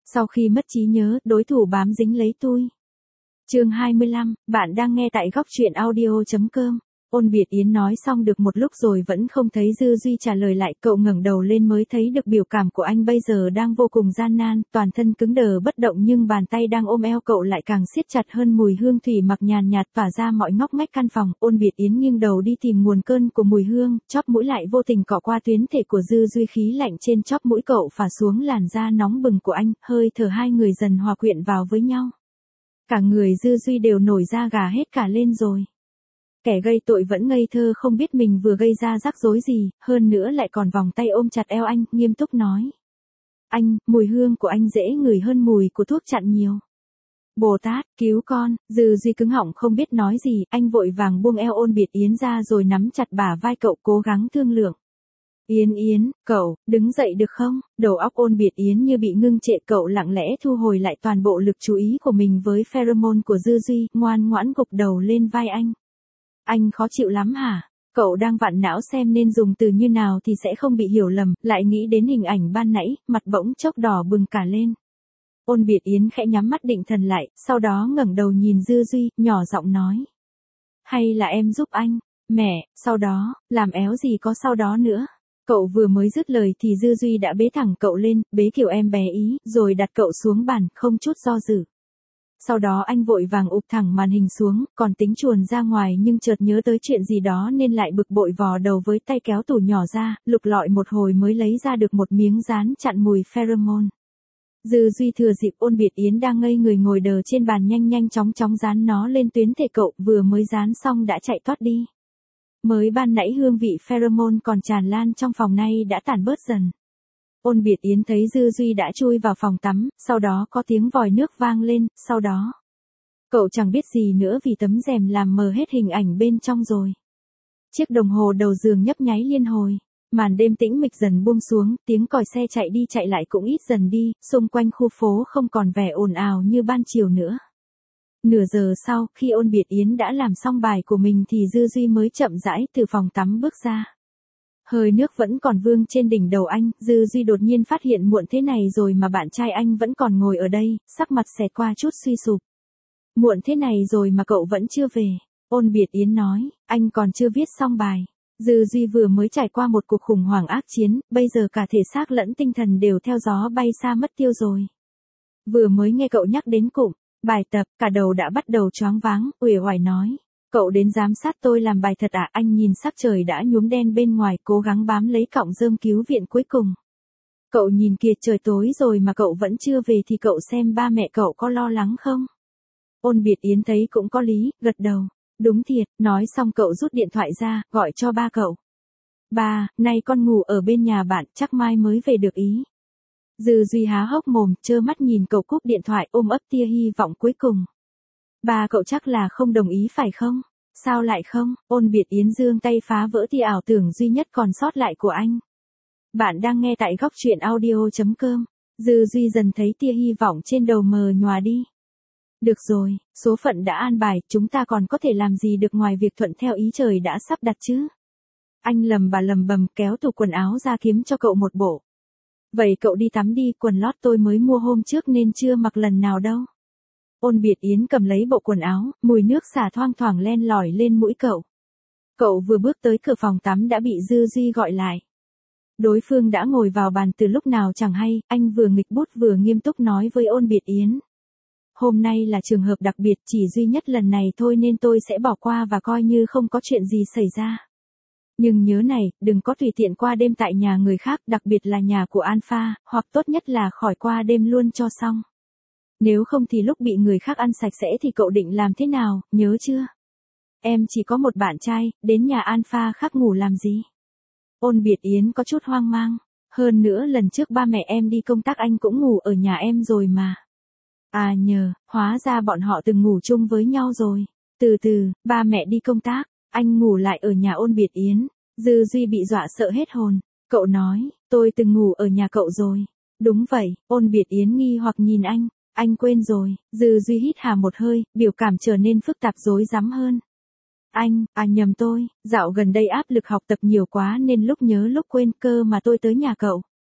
Sau khi mất trí nhớ, đối thủ bám dính lấy tui. Chương 25, bạn đang nghe tại góc truyện audio.com. Ôn Việt Yến nói xong được một lúc rồi vẫn không thấy Dư Duy trả lời lại, cậu ngẩng đầu lên mới thấy được biểu cảm của anh bây giờ đang vô cùng gian nan, toàn thân cứng đờ bất động nhưng bàn tay đang ôm eo cậu lại càng siết chặt hơn, mùi hương thủy mặc nhàn nhạt tỏa ra mọi ngóc ngách căn phòng. Ôn Việt Yến nghiêng đầu đi tìm nguồn cơn của mùi hương, chóp mũi lại vô tình cọ qua tuyến thể của Dư Duy, khí lạnh trên chóp mũi cậu phả xuống làn da nóng bừng của anh, hơi thở hai người dần hòa quyện vào với nhau. Cả người Dư Duy đều nổi da gà hết cả lên rồi. Kẻ gây tội vẫn ngây thơ không biết mình vừa gây ra rắc rối gì, hơn nữa lại còn vòng tay ôm chặt eo anh, nghiêm túc nói. Anh, mùi hương của anh dễ ngửi hơn mùi của thuốc chặn nhiều. Bồ Tát, cứu con. Dư Duy cứng họng không biết nói gì, anh vội vàng buông eo Ôn Biệt Yến ra rồi nắm chặt bả vai cậu cố gắng thương lượng. Yến, cậu, đứng dậy được không? Đầu óc Ôn Biệt Yến như bị ngưng trệ, cậu lặng lẽ thu hồi lại toàn bộ lực chú ý của mình với pheromone của Dư Duy, ngoan ngoãn gục đầu lên vai anh. Anh khó chịu lắm hả? Cậu đang vặn não xem nên dùng từ như nào thì sẽ không bị hiểu lầm, lại nghĩ đến hình ảnh ban nãy, mặt bỗng chốc đỏ bừng cả lên. Ôn Biệt Yến khẽ nhắm mắt định thần lại, sau đó ngẩng đầu nhìn Dư Duy, nhỏ giọng nói. Hay là em giúp anh? Mẹ, sau đó, làm éo gì có sau đó nữa. Cậu vừa mới dứt lời thì Dư Duy đã bế thẳng cậu lên, bế kiểu em bé ý, rồi đặt cậu xuống bàn, không chút do dự. Sau đó anh vội vàng ụp thẳng màn hình xuống, còn tính chuồn ra ngoài nhưng chợt nhớ tới chuyện gì đó nên lại bực bội vò đầu với tay kéo tủ nhỏ ra, lục lọi một hồi mới lấy ra được một miếng dán chặn mùi pheromone. Dư Duy thừa dịp Ôn Biệt Yến đang ngây người ngồi đờ trên bàn nhanh chóng dán nó lên tuyến thể cậu, vừa mới dán xong đã chạy thoát đi. Mới ban nãy hương vị pheromone còn tràn lan trong phòng nay đã tản bớt dần. Ôn Biệt Yến thấy Dư Duy đã chui vào phòng tắm, sau đó có tiếng vòi nước vang lên, sau đó. Cậu chẳng biết gì nữa vì tấm rèm làm mờ hết hình ảnh bên trong rồi. Chiếc đồng hồ đầu giường nhấp nháy liên hồi. Màn đêm tĩnh mịch dần buông xuống, tiếng còi xe chạy đi chạy lại cũng ít dần đi, xung quanh khu phố không còn vẻ ồn ào như ban chiều nữa. Nửa giờ sau, khi Ôn Biệt Yến đã làm xong bài của mình thì Dư Duy mới chậm rãi từ phòng tắm bước ra. Hơi nước vẫn còn vương trên đỉnh đầu anh, Dư Duy đột nhiên phát hiện muộn thế này rồi mà bạn trai anh vẫn còn ngồi ở đây, sắc mặt xẹt qua chút suy sụp. Muộn thế này rồi mà cậu vẫn chưa về. Ôn Biệt Yến nói, anh còn chưa viết xong bài. Dư Duy vừa mới trải qua một cuộc khủng hoảng ác chiến, bây giờ cả thể xác lẫn tinh thần đều theo gió bay xa mất tiêu rồi. Vừa mới nghe cậu nhắc đến cụm bài tập, cả đầu đã bắt đầu choáng váng, uể oải nói. Cậu đến giám sát tôi làm bài thật à? Anh nhìn sắc trời đã nhuốm đen bên ngoài, cố gắng bám lấy cọng rơm cứu viện cuối cùng. Cậu nhìn kìa, trời tối rồi mà cậu vẫn chưa về thì cậu xem ba mẹ cậu có lo lắng không? Ôn Biệt Yến thấy cũng có lý, gật đầu. Đúng thiệt, nói xong cậu rút điện thoại ra, gọi cho ba cậu. Ba, nay con ngủ ở bên nhà bạn, chắc mai mới về được ý. Dư Duy há hốc mồm, trơ mắt nhìn cậu cúp điện thoại, ôm ấp tia hy vọng cuối cùng. Ba cậu chắc là không đồng ý phải không? Sao lại không? Ôn Biệt Yến giương tay phá vỡ tia ảo tưởng duy nhất còn sót lại của anh. Bạn đang nghe tại góc truyện audio.com. Dư Duy dần thấy tia hy vọng trên đầu mờ nhòa đi. Được rồi, số phận đã an bài, chúng ta còn có thể làm gì được ngoài việc thuận theo ý trời đã sắp đặt chứ? Anh lầm bầm kéo tủ quần áo ra kiếm cho cậu một bộ. Vậy cậu đi tắm đi, quần lót tôi mới mua hôm trước nên chưa mặc lần nào đâu. Ôn Biệt Yến cầm lấy bộ quần áo, mùi nước xả thoang thoảng len lỏi lên mũi cậu. Cậu vừa bước tới cửa phòng tắm đã bị Dư Duy gọi lại. Đối phương đã ngồi vào bàn từ lúc nào chẳng hay, anh vừa nghịch bút vừa nghiêm túc nói với Ôn Biệt Yến. Hôm nay là trường hợp đặc biệt, chỉ duy nhất lần này thôi nên tôi sẽ bỏ qua và coi như không có chuyện gì xảy ra. Nhưng nhớ này, đừng có tùy tiện qua đêm tại nhà người khác, đặc biệt là nhà của Alpha, hoặc tốt nhất là khỏi qua đêm luôn cho xong. Nếu không thì lúc bị người khác ăn sạch sẽ thì cậu định làm thế nào, nhớ chưa? Em chỉ có một bạn trai, đến nhà Alpha khác ngủ làm gì? Ôn Biệt Yến có chút hoang mang. Hơn nữa lần trước ba mẹ em đi công tác anh cũng ngủ ở nhà em rồi mà. À nhờ, hóa ra bọn họ từng ngủ chung với nhau rồi. Từ từ, ba mẹ đi công tác, anh ngủ lại ở nhà Ôn Biệt Yến. Dư Duy bị dọa sợ hết hồn. Cậu nói, tôi từng ngủ ở nhà cậu rồi. Đúng vậy, Ôn Biệt Yến nghi hoặc nhìn anh quên rồi. Dư Duy hít hà một hơi, biểu cảm trở nên phức tạp rối rắm hơn. Nhầm tôi, dạo gần đây áp lực học tập nhiều quá nên lúc nhớ lúc quên, cơ mà tôi tới nhà cậu.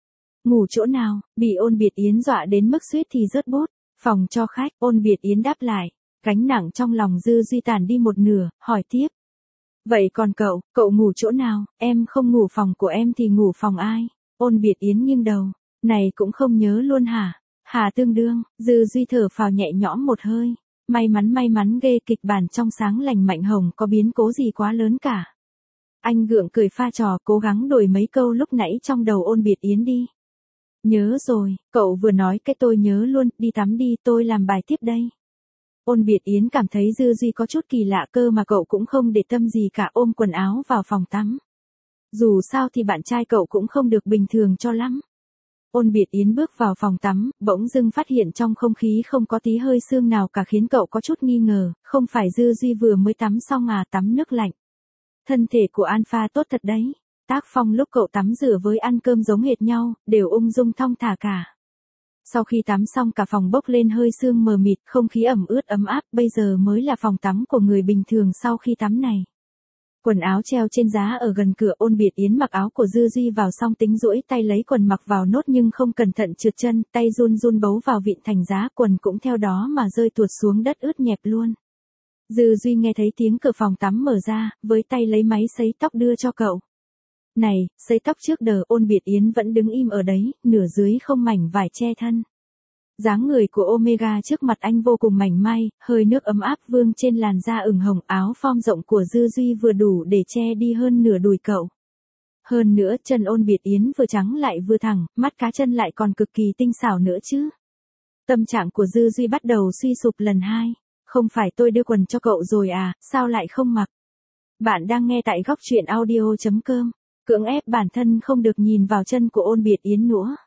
Ngủ chỗ nào? Bị Ôn Biệt Yến dọa đến mức suýt thì rớt bút. Phòng cho khách, Ôn Biệt Yến đáp lại. Gánh nặng trong lòng Dư Duy tàn đi một nửa, hỏi tiếp. Vậy còn cậu ngủ chỗ nào? Em không ngủ phòng của em thì ngủ phòng ai? Ôn Biệt Yến nghiêng đầu. Này cũng không nhớ luôn hả? Hà tương đương, Dư Duy thở phào nhẹ nhõm một hơi. May mắn ghê, kịch bản trong Sáng Lành Mạnh Hồng có biến cố gì quá lớn cả. Anh gượng cười pha trò, cố gắng đổi mấy câu lúc nãy trong đầu Ôn Biệt Yến đi. Nhớ rồi, cậu vừa nói cái tôi nhớ luôn, đi tắm đi, tôi làm bài tiếp đây. Ôn Biệt Yến cảm thấy Dư Duy có chút kỳ lạ cơ mà cậu cũng không để tâm gì cả, ôm quần áo vào phòng tắm. Dù sao thì bạn trai cậu cũng không được bình thường cho lắm. Ôn Biệt Yến bước vào phòng tắm, bỗng dưng phát hiện trong không khí không có tí hơi sương nào cả, khiến cậu có chút nghi ngờ, không phải Dư Duy vừa mới tắm xong à? Tắm nước lạnh. Thân thể của Alpha tốt thật đấy. Tác phong lúc cậu tắm rửa với ăn cơm giống hệt nhau, đều ung dung thong thả cả. Sau khi tắm xong cả phòng bốc lên hơi sương mờ mịt, không khí ẩm ướt ấm áp, bây giờ mới là phòng tắm của người bình thường sau khi tắm này. Quần áo treo trên giá ở gần cửa, Ôn Biệt Yến mặc áo của Dư Duy vào xong tính duỗi tay lấy quần mặc vào nốt nhưng không cẩn thận trượt chân, tay run bấu vào vịn thành giá, quần cũng theo đó mà rơi tuột xuống đất ướt nhẹp luôn. Dư Duy nghe thấy tiếng cửa phòng tắm mở ra, với tay lấy máy sấy tóc đưa cho cậu. Này, sấy tóc trước đờ. Ôn Biệt Yến vẫn đứng im ở đấy, nửa dưới không mảnh vải che thân. Dáng người của Omega trước mặt anh vô cùng mảnh mai, hơi nước ấm áp vương trên làn da ửng hồng, áo form rộng của Dư Duy vừa đủ để che đi hơn nửa đùi cậu. Hơn nữa chân Ôn Biệt Yến vừa trắng lại vừa thẳng, mắt cá chân lại còn cực kỳ tinh xảo nữa chứ. Tâm trạng của Dư Duy bắt đầu suy sụp lần hai. Không phải tôi đưa quần cho cậu rồi à, sao lại không mặc? Bạn đang nghe tại Góc Truyện Audio.com. Cưỡng ép bản thân không được nhìn vào chân của Ôn Biệt Yến nữa.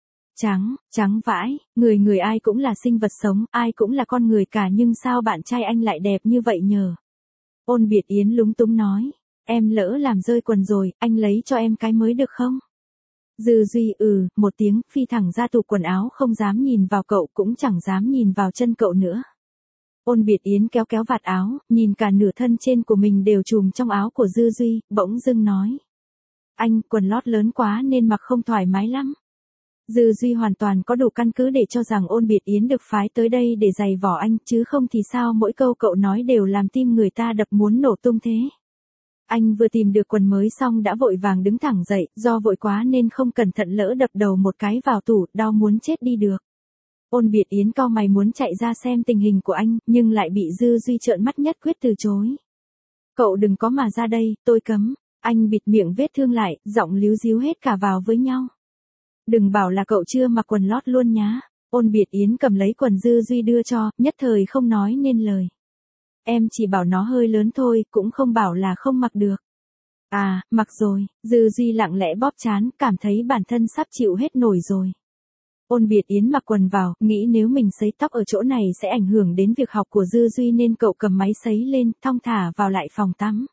Trắng vãi, người ai cũng là sinh vật sống, ai cũng là con người cả, nhưng sao bạn trai anh lại đẹp như vậy nhờ? Ôn Biệt Yến lúng túng nói. Em lỡ làm rơi quần rồi, anh lấy cho em cái mới được không? Dư Duy một tiếng, phi thẳng ra tủ quần áo, không dám nhìn vào cậu, cũng chẳng dám nhìn vào chân cậu nữa. Ôn Biệt Yến kéo vạt áo, nhìn cả nửa thân trên của mình đều trùm trong áo của Dư Duy, bỗng dưng nói. Anh, quần lót lớn quá nên mặc không thoải mái lắm. Dư Duy hoàn toàn có đủ căn cứ để cho rằng Ôn Biệt Yến được phái tới đây để giày vò anh, chứ không thì sao mỗi câu cậu nói đều làm tim người ta đập muốn nổ tung thế. Anh vừa tìm được quần mới xong đã vội vàng đứng thẳng dậy, do vội quá nên không cẩn thận lỡ đập đầu một cái vào tủ, đau muốn chết đi được. Ôn Biệt Yến cau mày muốn chạy ra xem tình hình của anh, nhưng lại bị Dư Duy trợn mắt nhất quyết từ chối. Cậu đừng có mà ra đây, tôi cấm. Anh bịt miệng vết thương lại, giọng líu díu hết cả vào với nhau. Đừng bảo là cậu chưa mặc quần lót luôn nhá. Ôn Biệt Yến cầm lấy quần Dư Duy đưa cho, nhất thời không nói nên lời. Em chỉ bảo nó hơi lớn thôi, cũng không bảo là không mặc được. À, mặc rồi. Dư Duy lặng lẽ bóp trán, cảm thấy bản thân sắp chịu hết nổi rồi. Ôn Biệt Yến mặc quần vào, nghĩ nếu mình sấy tóc ở chỗ này sẽ ảnh hưởng đến việc học của Dư Duy nên cậu cầm máy sấy lên, thong thả vào lại phòng tắm.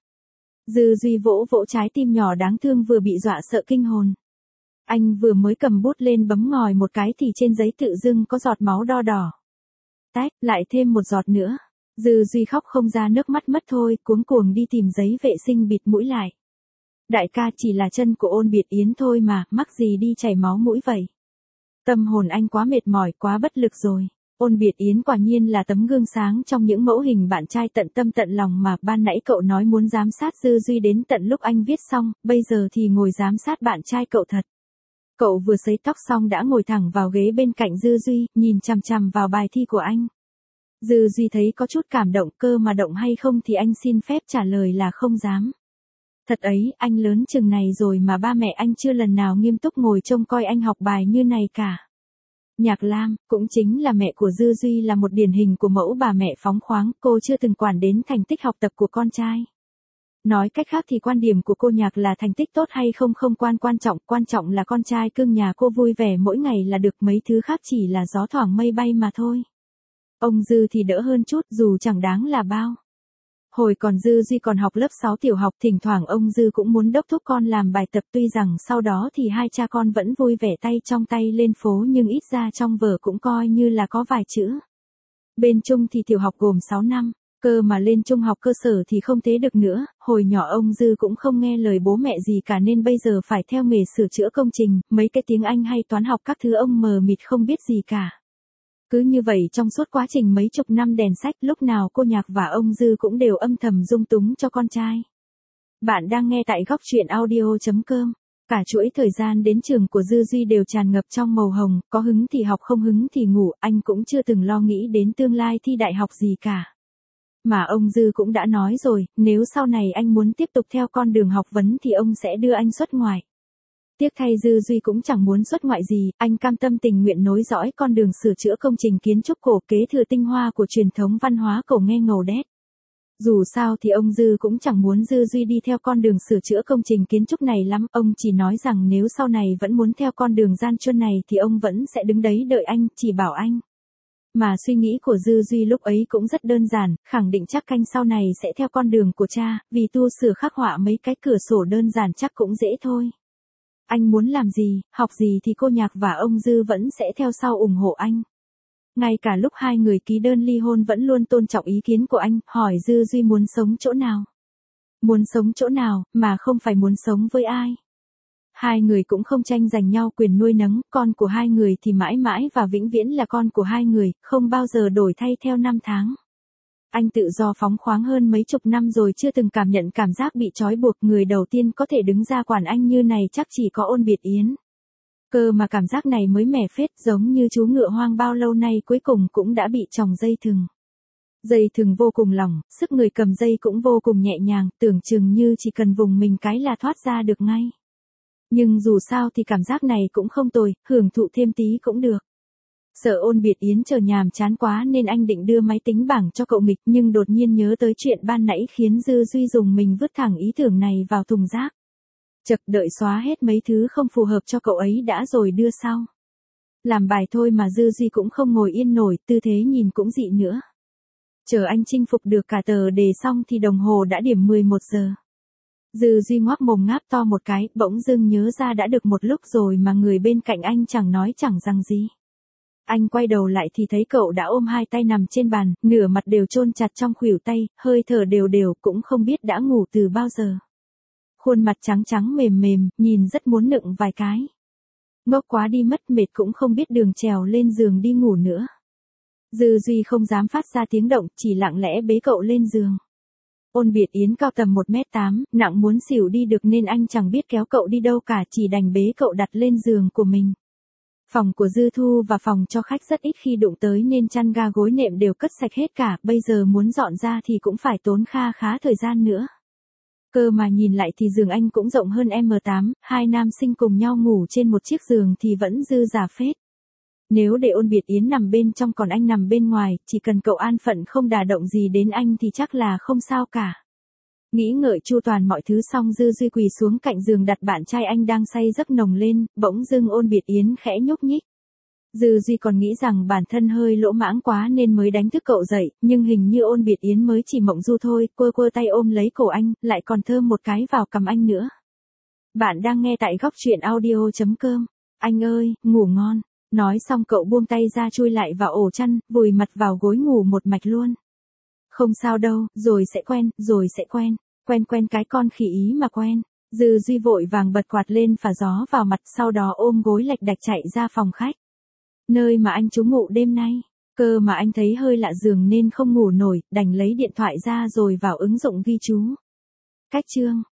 Dư Duy vỗ trái tim nhỏ đáng thương vừa bị dọa sợ kinh hồn. Anh vừa mới cầm bút lên bấm ngòi một cái thì trên giấy tự dưng có giọt máu đỏ. Tách, lại thêm một giọt nữa. Dư Duy khóc không ra nước mắt mất thôi, cuống cuồng đi tìm giấy vệ sinh bịt mũi lại. Đại ca, chỉ là chân của Ôn Biệt Yến thôi mà, mắc gì đi chảy máu mũi vậy? Tâm hồn anh quá mệt mỏi, quá bất lực rồi. Ôn Biệt Yến quả nhiên là tấm gương sáng trong những mẫu hình bạn trai tận tâm tận lòng mà ban nãy cậu nói muốn giám sát Dư Duy đến tận lúc anh viết xong, bây giờ thì ngồi giám sát bạn trai cậu thật. Cậu vừa sấy tóc xong đã ngồi thẳng vào ghế bên cạnh Dư Duy, nhìn chằm chằm vào bài thi của anh. Dư Duy thấy có chút cảm động, cơ mà động hay không thì anh xin phép trả lời là không dám. Thật ấy, anh lớn chừng này rồi mà ba mẹ anh chưa lần nào nghiêm túc ngồi trông coi anh học bài như này cả. Nhạc Lam, cũng chính là mẹ của Dư Duy, là một điển hình của mẫu bà mẹ phóng khoáng, cô chưa từng quản đến thành tích học tập của con trai. Nói cách khác thì quan điểm của cô Nhạc là thành tích tốt hay không không quan trọng là con trai cưng nhà cô vui vẻ mỗi ngày là được, mấy thứ khác chỉ là gió thoảng mây bay mà thôi. Ông Dư thì đỡ hơn chút, dù chẳng đáng là bao. Hồi còn Dư Duy còn học lớp 6 tiểu học, thỉnh thoảng ông Dư cũng muốn đốc thúc con làm bài tập, tuy rằng sau đó thì hai cha con vẫn vui vẻ tay trong tay lên phố nhưng ít ra trong vở cũng coi như là có vài chữ. Bên Trung thì tiểu học gồm 6 năm, Cơ mà lên trung học cơ sở thì không thế được nữa, hồi nhỏ ông Dư cũng không nghe lời bố mẹ gì cả nên bây giờ phải theo nghề sửa chữa công trình, mấy cái tiếng Anh hay toán học các thứ ông mờ mịt không biết gì cả. Cứ như vậy trong suốt quá trình mấy chục năm đèn sách, lúc nào cô Nhạc và ông Dư cũng đều âm thầm dung túng cho con trai. Bạn đang nghe tại góc truyện audio.com. Cả chuỗi thời gian đến trường của Dư Duy đều tràn ngập trong màu hồng, có hứng thì học không hứng thì ngủ, anh cũng chưa từng lo nghĩ đến tương lai thi đại học gì cả. Mà ông Dư cũng đã nói rồi, nếu sau này anh muốn tiếp tục theo con đường học vấn thì ông sẽ đưa anh xuất ngoại. Tiếc thay Dư Duy cũng chẳng muốn xuất ngoại gì, anh cam tâm tình nguyện nối dõi con đường sửa chữa công trình kiến trúc cổ, kế thừa tinh hoa của truyền thống văn hóa cổ nghe ngầu đét. Dù sao thì ông Dư cũng chẳng muốn Dư Duy đi theo con đường sửa chữa công trình kiến trúc này lắm, ông chỉ nói rằng nếu sau này vẫn muốn theo con đường gian truân này thì ông vẫn sẽ đứng đấy đợi anh, chỉ bảo anh. Mà suy nghĩ của Dư Duy lúc ấy cũng rất đơn giản, khẳng định chắc anh sau này sẽ theo con đường của cha, vì tu sửa khắc họa mấy cái cửa sổ đơn giản chắc cũng dễ thôi. Anh muốn làm gì, học gì thì cô Nhạc và ông Dư vẫn sẽ theo sau ủng hộ anh. Ngay cả lúc hai người ký đơn ly hôn vẫn luôn tôn trọng ý kiến của anh, hỏi Dư Duy muốn sống chỗ nào. Muốn sống chỗ nào, mà không phải muốn sống với ai. Hai người cũng không tranh giành nhau quyền nuôi nấng, con của hai người thì mãi mãi và vĩnh viễn là con của hai người, không bao giờ đổi thay theo năm tháng. Anh tự do phóng khoáng hơn mấy chục năm rồi chưa từng cảm nhận cảm giác bị trói buộc, người đầu tiên có thể đứng ra quản anh như này chắc chỉ có Ôn Biệt Yến. Cơ mà cảm giác này mới mẻ phết, giống như chú ngựa hoang bao lâu nay cuối cùng cũng đã bị tròng dây thừng. Dây thừng vô cùng lỏng, sức người cầm dây cũng vô cùng nhẹ nhàng, tưởng chừng như chỉ cần vùng mình cái là thoát ra được ngay. Nhưng dù sao thì cảm giác này cũng không tồi, hưởng thụ thêm tí cũng được. Sợ Ôn Biệt Yến chờ nhàm chán quá nên anh định đưa máy tính bảng cho cậu nghịch, nhưng đột nhiên nhớ tới chuyện ban nãy khiến Dư Duy dùng mình vứt thẳng ý tưởng này vào thùng rác. Chật, đợi xóa hết mấy thứ không phù hợp cho cậu ấy đã rồi đưa sau. Làm bài thôi mà Dư Duy cũng không ngồi yên nổi, tư thế nhìn cũng dị nữa. Chờ anh chinh phục được cả tờ đề xong thì đồng hồ đã điểm 11 giờ. Dư Duy ngoác mồm ngáp to một cái, bỗng dưng nhớ ra đã được một lúc rồi mà người bên cạnh anh chẳng nói chẳng rằng gì. Anh quay đầu lại thì thấy cậu đã ôm hai tay nằm trên bàn, nửa mặt đều chôn chặt trong khuỷu tay, hơi thở đều đều, cũng không biết đã ngủ từ bao giờ. Khuôn mặt trắng trắng mềm mềm, nhìn rất muốn nựng vài cái. Ngốc quá đi mất, mệt cũng không biết đường trèo lên giường đi ngủ nữa. Dư Duy không dám phát ra tiếng động, chỉ lặng lẽ bế cậu lên giường. Ôn Biệt Yến cao tầm 1m8, nặng muốn xỉu đi được nên anh chẳng biết kéo cậu đi đâu cả, chỉ đành bế cậu đặt lên giường của mình. Phòng của Dư Thu và phòng cho khách rất ít khi đụng tới nên chăn ga gối nệm đều cất sạch hết cả, bây giờ muốn dọn ra thì cũng phải tốn kha khá thời gian nữa. Cơ mà nhìn lại thì giường anh cũng rộng hơn M8, hai nam sinh cùng nhau ngủ trên một chiếc giường thì vẫn dư dả phết. Nếu để Ôn Biệt Yến nằm bên trong còn anh nằm bên ngoài, chỉ cần cậu an phận không đả động gì đến anh thì chắc là không sao cả. Nghĩ ngợi chu toàn mọi thứ xong, Dư Duy quỳ xuống cạnh giường đặt bạn trai anh đang say giấc nồng lên, bỗng dưng Ôn Biệt Yến khẽ nhúc nhích. Dư Duy còn nghĩ rằng bản thân hơi lỗ mãng quá nên mới đánh thức cậu dậy, nhưng hình như Ôn Biệt Yến mới chỉ mộng du thôi, quơ quơ tay ôm lấy cổ anh, lại còn thơm một cái vào cằm anh nữa. Bạn đang nghe tại góc truyện audio.com. Anh ơi, ngủ ngon. Nói xong cậu buông tay ra chui lại vào ổ chăn, vùi mặt vào gối ngủ một mạch luôn. Không sao đâu, rồi sẽ quen, rồi sẽ quen. Quen cái con khỉ ý mà quen. Dư Duy vội vàng bật quạt lên phả gió vào mặt, sau đó ôm gối lạch đạch chạy ra phòng khách. Nơi mà anh trú ngụ đêm nay. Cơ mà anh thấy hơi lạ giường nên không ngủ nổi, đành lấy điện thoại ra rồi vào ứng dụng ghi chú. Cách chương.